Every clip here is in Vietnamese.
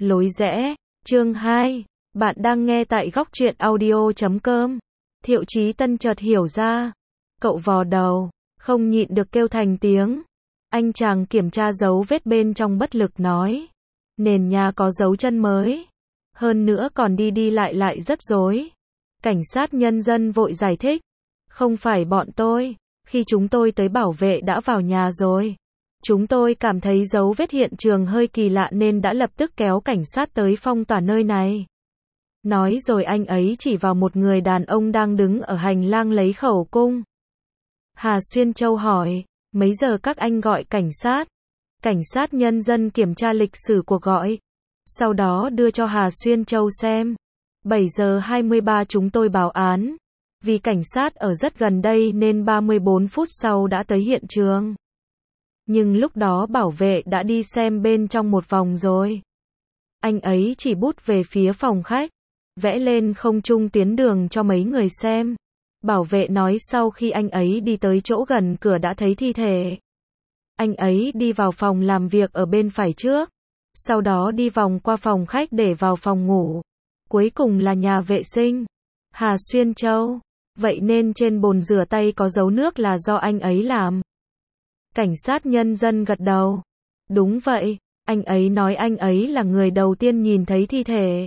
Lối rẽ, chương 2. Bạn đang nghe tại góc truyện audio.com. Thiệu Chí Tân chợt hiểu ra. Cậu vò đầu, không nhịn được kêu thành tiếng. Anh chàng kiểm tra dấu vết bên trong bất lực nói. Nền nhà có dấu chân mới. Hơn nữa còn đi đi lại rất rối. Cảnh sát nhân dân vội giải thích. Không phải bọn tôi. Khi chúng tôi tới bảo vệ đã vào nhà rồi. Chúng tôi cảm thấy dấu vết hiện trường hơi kỳ lạ nên đã lập tức kéo cảnh sát tới phong tỏa nơi này. Nói rồi anh ấy chỉ vào một người đàn ông đang đứng ở hành lang lấy khẩu cung. Hà Xuyên Châu hỏi, mấy giờ các anh gọi cảnh sát? Cảnh sát nhân dân kiểm tra lịch sử cuộc gọi. Sau đó đưa cho Hà Xuyên Châu xem. 7 giờ 23 chúng tôi báo án. Vì cảnh sát ở rất gần đây nên 34 phút sau đã tới hiện trường. Nhưng lúc đó bảo vệ đã đi xem bên trong một vòng rồi. Anh ấy chỉ bút về phía phòng khách, vẽ lên không trung tuyến đường cho mấy người xem. Bảo vệ nói sau khi anh ấy đi tới chỗ gần cửa đã thấy thi thể. Anh ấy đi vào phòng làm việc ở bên phải trước, sau đó đi vòng qua phòng khách để vào phòng ngủ. Cuối cùng là nhà vệ sinh. Hà Xuyên Châu, vậy nên trên bồn rửa tay có dấu nước là do anh ấy làm. Cảnh sát nhân dân gật đầu. Đúng vậy, anh ấy nói anh ấy là người đầu tiên nhìn thấy thi thể.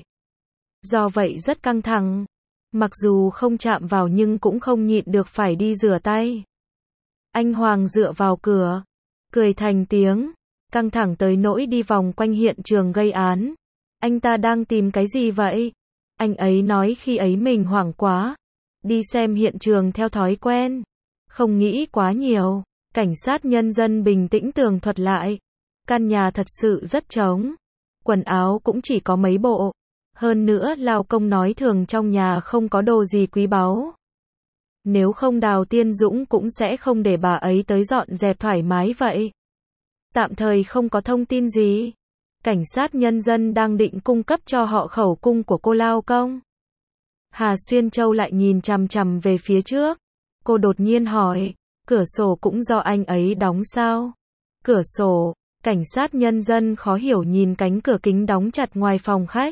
Do vậy rất căng thẳng. Mặc dù không chạm vào nhưng cũng không nhịn được phải đi rửa tay. Anh Hoàng dựa vào cửa, cười thành tiếng, căng thẳng tới nỗi đi vòng quanh hiện trường gây án. Anh ta đang tìm cái gì vậy? Anh ấy nói khi ấy mình hoảng quá. Đi xem hiện trường theo thói quen. Không nghĩ quá nhiều. Cảnh sát nhân dân bình tĩnh tường thuật lại. Căn nhà thật sự rất trống. Quần áo cũng chỉ có mấy bộ. Hơn nữa lao công nói thường trong nhà không có đồ gì quý báu. Nếu không Đào Tiên Dũng cũng sẽ không để bà ấy tới dọn dẹp thoải mái vậy. Tạm thời không có thông tin gì. Cảnh sát nhân dân đang định cung cấp cho họ khẩu cung của cô lao công. Hà Xuyên Châu lại nhìn chằm chằm về phía trước. Cô đột nhiên hỏi. Cửa sổ cũng do anh ấy đóng sao? Cửa sổ, cảnh sát nhân dân khó hiểu nhìn cánh cửa kính đóng chặt ngoài phòng khách.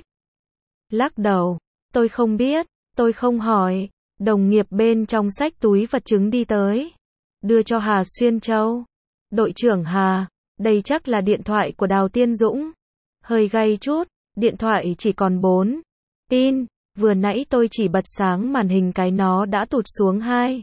Lắc đầu, tôi không biết, tôi không hỏi. Đồng nghiệp bên trong xách túi vật chứng đi tới. Đưa cho Hà Xuyên Châu. Đội trưởng Hà, đây chắc là điện thoại của Đào Tiên Dũng. Hơi gay chút, điện thoại chỉ còn 4 pin, vừa nãy tôi chỉ bật sáng màn hình cái nó đã tụt xuống 2.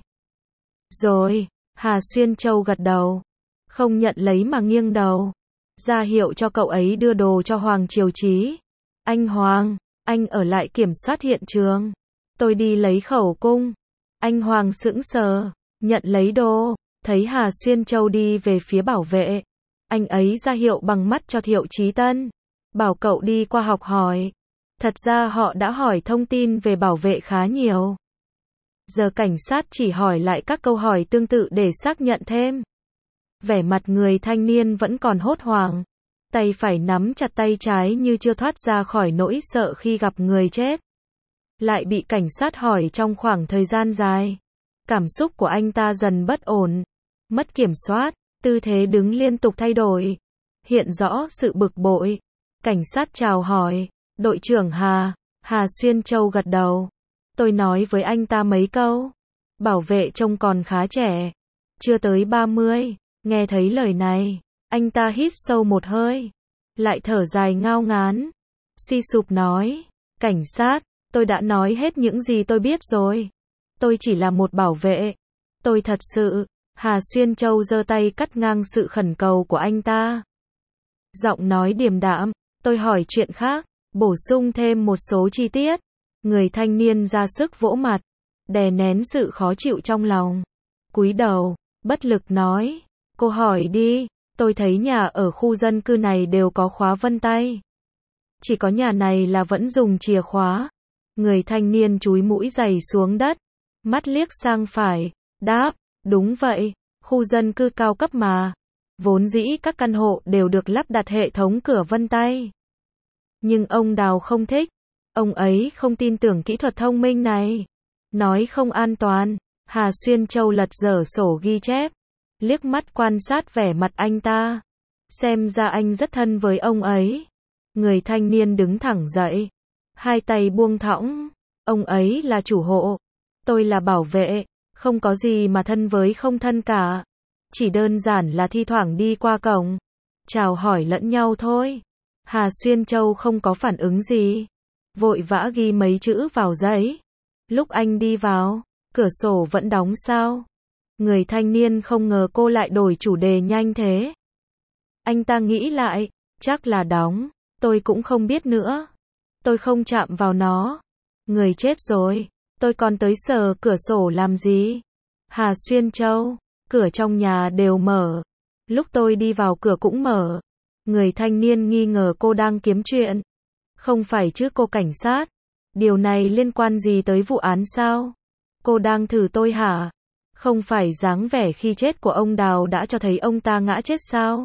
Rồi. Hà Xuyên Châu gật đầu. Không nhận lấy mà nghiêng đầu. Ra hiệu cho cậu ấy đưa đồ cho Hoàng Triều Chí. Anh Hoàng, anh ở lại kiểm soát hiện trường. Tôi đi lấy khẩu cung. Anh Hoàng sững sờ, nhận lấy đồ. Thấy Hà Xuyên Châu đi về phía bảo vệ. Anh ấy ra hiệu bằng mắt cho Thiệu Chí Tân. Bảo cậu đi qua học hỏi. Thật ra họ đã hỏi thông tin về bảo vệ khá nhiều. Giờ cảnh sát chỉ hỏi lại các câu hỏi tương tự để xác nhận thêm. Vẻ mặt người thanh niên vẫn còn hốt hoảng. Tay phải nắm chặt tay trái như chưa thoát ra khỏi nỗi sợ khi gặp người chết. Lại bị cảnh sát hỏi trong khoảng thời gian dài. Cảm xúc của anh ta dần bất ổn. Mất kiểm soát, tư thế đứng liên tục thay đổi. Hiện rõ sự bực bội. Cảnh sát chào hỏi. Đội trưởng Hà. Hà Xuyên Châu gật đầu. Tôi nói với anh ta mấy câu. Bảo vệ trông còn khá trẻ. Chưa tới 30. Nghe thấy lời này. Anh ta hít sâu một hơi. Lại thở dài ngao ngán. Suy sụp nói. Cảnh sát, tôi đã nói hết những gì tôi biết rồi. Tôi chỉ là một bảo vệ. Tôi thật sự. Hà Xuyên Châu giơ tay cắt ngang sự khẩn cầu của anh ta. Giọng nói điềm đạm. Tôi hỏi chuyện khác. Bổ sung thêm một số chi tiết. Người thanh niên ra sức vỗ mặt, đè nén sự khó chịu trong lòng. Cúi đầu, bất lực nói, cô hỏi đi, tôi thấy nhà ở khu dân cư này đều có khóa vân tay. Chỉ có nhà này là vẫn dùng chìa khóa. Người thanh niên chúi mũi giày xuống đất, mắt liếc sang phải, đáp, đúng vậy, khu dân cư cao cấp mà. Vốn dĩ các căn hộ đều được lắp đặt hệ thống cửa vân tay. Nhưng ông Đào không thích. Ông ấy không tin tưởng kỹ thuật thông minh này. Nói không an toàn. Hà Xuyên Châu lật dở sổ ghi chép. Liếc mắt quan sát vẻ mặt anh ta. Xem ra anh rất thân với ông ấy. Người thanh niên đứng thẳng dậy, hai tay buông thõng. Ông ấy là chủ hộ, tôi là bảo vệ, không có gì mà thân với không thân cả. Chỉ đơn giản là thi thoảng đi qua cổng, chào hỏi lẫn nhau thôi. Hà Xuyên Châu không có phản ứng gì, vội vã ghi mấy chữ vào giấy. Lúc anh đi vào, cửa sổ vẫn đóng sao? Người thanh niên không ngờ cô lại đổi chủ đề nhanh thế. Anh ta nghĩ lại, chắc là đóng, tôi cũng không biết nữa. Tôi không chạm vào nó. Người chết rồi, tôi còn tới sờ cửa sổ làm gì? Hà Xuyên Châu, cửa trong nhà đều mở. Lúc tôi đi vào cửa cũng mở. Người thanh niên nghi ngờ cô đang kiếm chuyện. Không phải chứ cô cảnh sát. Điều này liên quan gì tới vụ án sao? Cô đang thử tôi hả? Không phải dáng vẻ khi chết của ông Đào đã cho thấy ông ta ngã chết sao?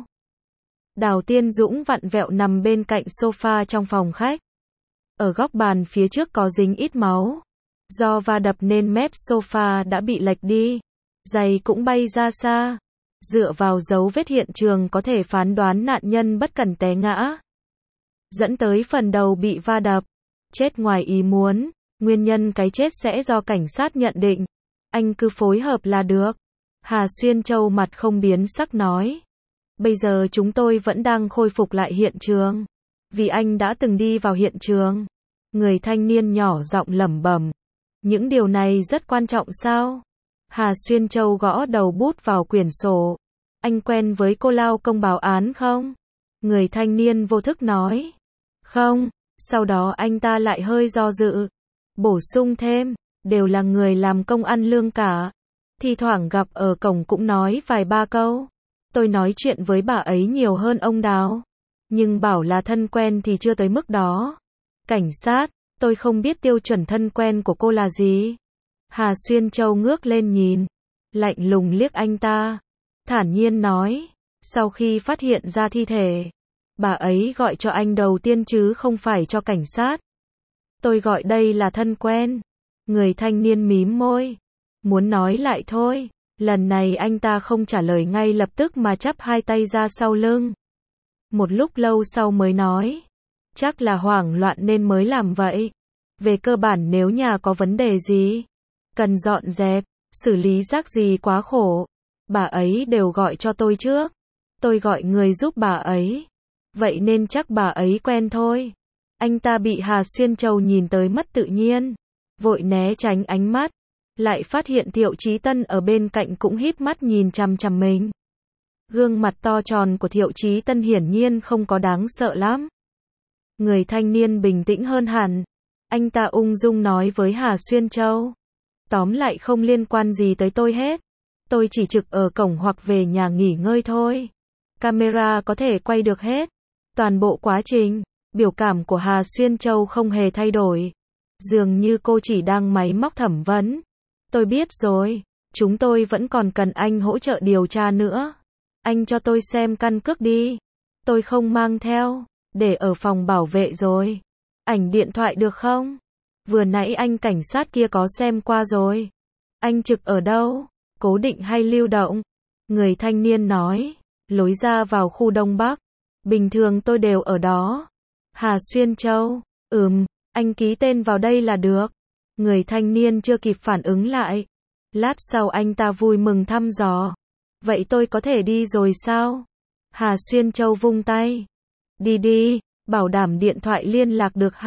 Đào Tiên Dũng vặn vẹo nằm bên cạnh sofa trong phòng khách. Ở góc bàn phía trước có dính ít máu. Do va đập nên mép sofa đã bị lệch đi. Giày cũng bay ra xa. Dựa vào dấu vết hiện trường có thể phán đoán nạn nhân bất cẩn té ngã, dẫn tới phần đầu bị va đập. Chết ngoài ý muốn. Nguyên nhân cái chết sẽ do cảnh sát nhận định. Anh cứ phối hợp là được. Hà Xuyên Châu mặt không biến sắc nói. Bây giờ chúng tôi vẫn đang khôi phục lại hiện trường. Vì anh đã từng đi vào hiện trường. Người thanh niên nhỏ giọng lẩm bẩm. Những điều này rất quan trọng sao? Hà Xuyên Châu gõ đầu bút vào quyển sổ. Anh quen với cô lao công báo án không? Người thanh niên vô thức nói. Không. Sau đó anh ta lại hơi do dự. Bổ sung thêm. Đều là người làm công ăn lương cả. Thi thoảng gặp ở cổng cũng nói vài ba câu. Tôi nói chuyện với bà ấy nhiều hơn ông Đào. Nhưng bảo là thân quen thì chưa tới mức đó. Cảnh sát, tôi không biết tiêu chuẩn thân quen của cô là gì. Hà Xuyên Châu ngước lên nhìn. Lạnh lùng liếc anh ta. Thản nhiên nói. Sau khi phát hiện ra thi thể, bà ấy gọi cho anh đầu tiên chứ không phải cho cảnh sát. Tôi gọi đây là thân quen. Người thanh niên mím môi. Muốn nói lại thôi. Lần này anh ta không trả lời ngay lập tức mà chắp hai tay ra sau lưng. Một lúc lâu sau mới nói. Chắc là hoảng loạn nên mới làm vậy. Về cơ bản nếu nhà có vấn đề gì, cần dọn dẹp, xử lý rác gì quá khổ, bà ấy đều gọi cho tôi trước. Tôi gọi người giúp bà ấy. Vậy nên chắc bà ấy quen thôi. Anh ta bị Hà Xuyên Châu nhìn tới mất tự nhiên. Vội né tránh ánh mắt. Lại phát hiện Thiệu Chí Tân ở bên cạnh cũng híp mắt nhìn chằm chằm mình. Gương mặt to tròn của Thiệu Chí Tân hiển nhiên không có đáng sợ lắm. Người thanh niên bình tĩnh hơn hẳn. Anh ta ung dung nói với Hà Xuyên Châu. Tóm lại không liên quan gì tới tôi hết. Tôi chỉ trực ở cổng hoặc về nhà nghỉ ngơi thôi. Camera có thể quay được hết. Toàn bộ quá trình, biểu cảm của Hà Xuyên Châu không hề thay đổi. Dường như cô chỉ đang máy móc thẩm vấn. Tôi biết rồi, chúng tôi vẫn còn cần anh hỗ trợ điều tra nữa. Anh cho tôi xem căn cước đi. Tôi không mang theo, để ở phòng bảo vệ rồi. Ảnh điện thoại được không? Vừa nãy anh cảnh sát kia có xem qua rồi. Anh trực ở đâu? Cố định hay lưu động? Người thanh niên nói. Lối ra vào khu Đông Bắc. Bình thường tôi đều ở đó. Hà Xuyên Châu. Anh ký tên vào đây là được. Người thanh niên chưa kịp phản ứng lại. Lát sau anh ta vui mừng thăm dò. Vậy tôi có thể đi rồi sao? Hà Xuyên Châu vung tay. Đi đi, bảo đảm điện thoại liên lạc được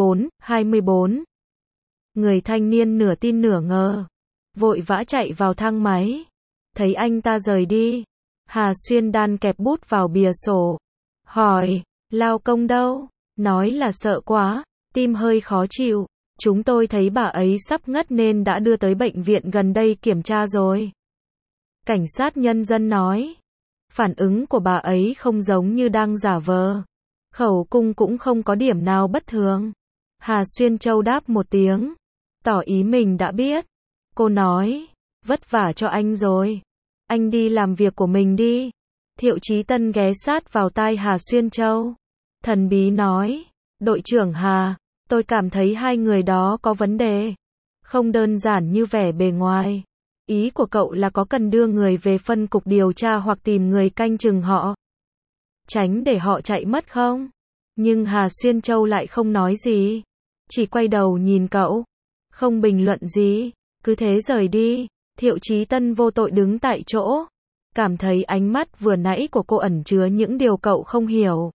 24. Người thanh niên nửa tin nửa ngờ. Vội vã chạy vào thang máy. Thấy anh ta rời đi. Hà Xuyên đan kẹp bút vào bìa sổ. Hỏi, lao công đâu? Nói là sợ quá, tim hơi khó chịu. Chúng tôi thấy bà ấy sắp ngất nên đã đưa tới bệnh viện gần đây kiểm tra rồi. Cảnh sát nhân dân nói. Phản ứng của bà ấy không giống như đang giả vờ. Khẩu cung cũng không có điểm nào bất thường. Hà Xuyên Châu đáp một tiếng. Tỏ ý mình đã biết. Cô nói. Vất vả cho anh rồi. Anh đi làm việc của mình đi. Thiệu Chí Tân ghé sát vào tai Hà Xuyên Châu. Thần bí nói. Đội trưởng Hà. Tôi cảm thấy hai người đó có vấn đề. Không đơn giản như vẻ bề ngoài. Ý của cậu là có cần đưa người về phân cục điều tra hoặc tìm người canh chừng họ. Tránh để họ chạy mất không? Nhưng Hà Xuyên Châu lại không nói gì. Chỉ quay đầu nhìn cậu. Không bình luận gì. Cứ thế rời đi. Thiệu Chí Tân vô tội đứng tại chỗ. Cảm thấy ánh mắt vừa nãy của cô ẩn chứa những điều cậu không hiểu.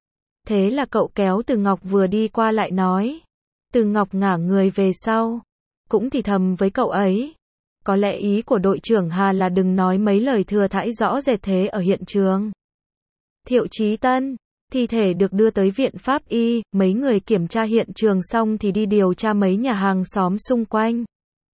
Thế là cậu kéo Từ Ngọc vừa đi qua lại nói. Từ Ngọc ngả người về sau. Cũng thì thầm với cậu ấy. Có lẽ ý của đội trưởng Hà là đừng nói mấy lời thừa thãi rõ rệt thế ở hiện trường. Thiệu Chí Tân, thi thể được đưa tới viện pháp y, mấy người kiểm tra hiện trường xong thì đi điều tra mấy nhà hàng xóm xung quanh.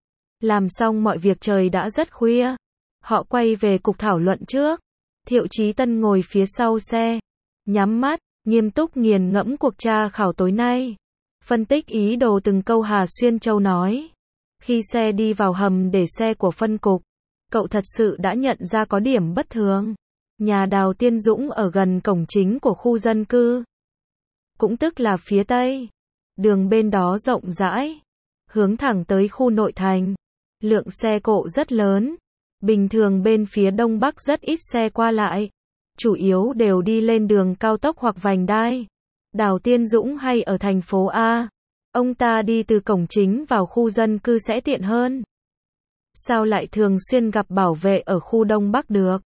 Làm xong mọi việc trời đã rất khuya. Họ quay về cục thảo luận trước. Thiệu Chí Tân ngồi phía sau xe, nhắm mắt, nghiêm túc nghiền ngẫm cuộc tra khảo tối nay. Phân tích ý đồ từng câu Hà Xuyên Châu nói. Khi xe đi vào hầm để xe của phân cục, cậu thật sự đã nhận ra có điểm bất thường. Nhà Đào Tiên Dũng ở gần cổng chính của khu dân cư. Cũng tức là phía tây. Đường bên đó rộng rãi, hướng thẳng tới khu nội thành. Lượng xe cộ rất lớn. Bình thường bên phía đông bắc rất ít xe qua lại. Chủ yếu đều đi lên đường cao tốc hoặc vành đai. Đào Tiên Dũng hay ở thành phố A. Ông ta đi từ cổng chính vào khu dân cư sẽ tiện hơn. Sao lại thường xuyên gặp bảo vệ ở khu đông bắc được?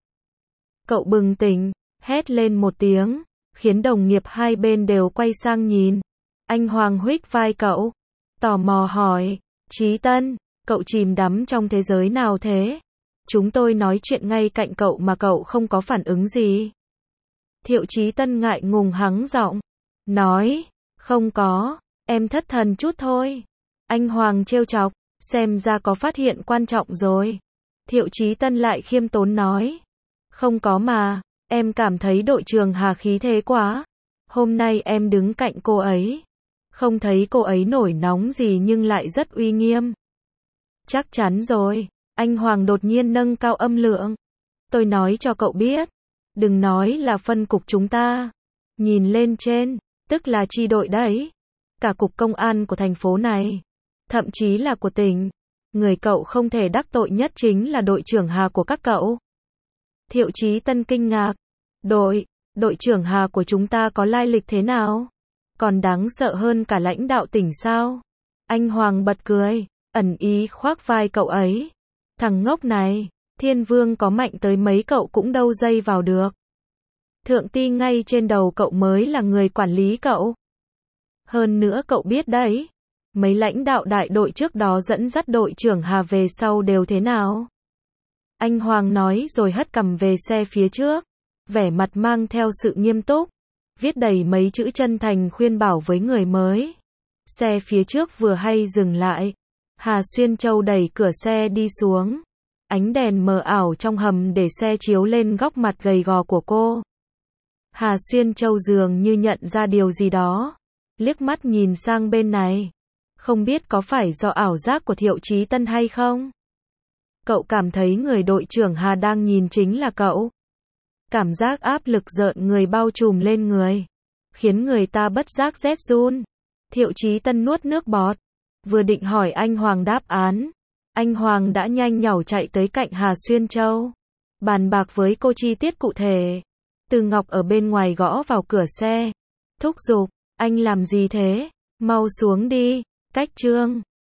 Cậu bừng tỉnh, hét lên một tiếng, khiến đồng nghiệp hai bên đều quay sang nhìn. Anh Hoàng huých vai cậu, tò mò hỏi, Chí Tân, cậu chìm đắm trong thế giới nào thế? Chúng tôi nói chuyện ngay cạnh cậu mà cậu không có phản ứng gì. Thiệu Chí Tân ngại ngùng hắng giọng, nói, không có, em thất thần chút thôi. Anh Hoàng trêu chọc, xem ra có phát hiện quan trọng rồi. Thiệu Chí Tân lại khiêm tốn nói, không có mà, em cảm thấy đội trưởng Hà khí thế quá. Hôm nay em đứng cạnh cô ấy, không thấy cô ấy nổi nóng gì nhưng lại rất uy nghiêm. Chắc chắn rồi, anh Hoàng đột nhiên nâng cao âm lượng. Tôi nói cho cậu biết, đừng nói là phân cục chúng ta. Nhìn lên trên, tức là chi đội đấy. Cả cục công an của thành phố này, thậm chí là của tỉnh. Người cậu không thể đắc tội nhất chính là đội trưởng Hà của các cậu. Thiệu Chí Tân kinh ngạc. Đội trưởng Hà của chúng ta có lai lịch thế nào? Còn đáng sợ hơn cả lãnh đạo tỉnh sao? Anh Hoàng bật cười, ẩn ý khoác vai cậu ấy. Thằng ngốc này, Thiên Vương có mạnh tới mấy cậu cũng đâu dây vào được. Thượng ty ngay trên đầu cậu mới là người quản lý cậu. Hơn nữa cậu biết đấy, mấy lãnh đạo đại đội trước đó dẫn dắt đội trưởng Hà về sau đều thế nào? Anh Hoàng nói rồi hất cằm về xe phía trước, vẻ mặt mang theo sự nghiêm túc, viết đầy mấy chữ chân thành khuyên bảo với người mới. Xe phía trước vừa hay dừng lại, Hà Xuyên Châu đẩy cửa xe đi xuống. Ánh đèn mờ ảo trong hầm để xe chiếu lên góc mặt gầy gò của cô. Hà Xuyên Châu dường như nhận ra điều gì đó, liếc mắt nhìn sang bên này. Không biết có phải do ảo giác của Thiệu Chí Tân hay không? Cậu cảm thấy người đội trưởng Hà đang nhìn chính là cậu. Cảm giác áp lực rợn người bao trùm lên người, khiến người ta bất giác rét run. Thiệu Chí Tân nuốt nước bọt, vừa định hỏi anh Hoàng đáp án. Anh Hoàng đã nhanh nhảu chạy tới cạnh Hà Xuyên Châu, bàn bạc với cô chi tiết cụ thể. Từ Ngọc ở bên ngoài gõ vào cửa xe, thúc giục, anh làm gì thế? Mau xuống đi, cách trương.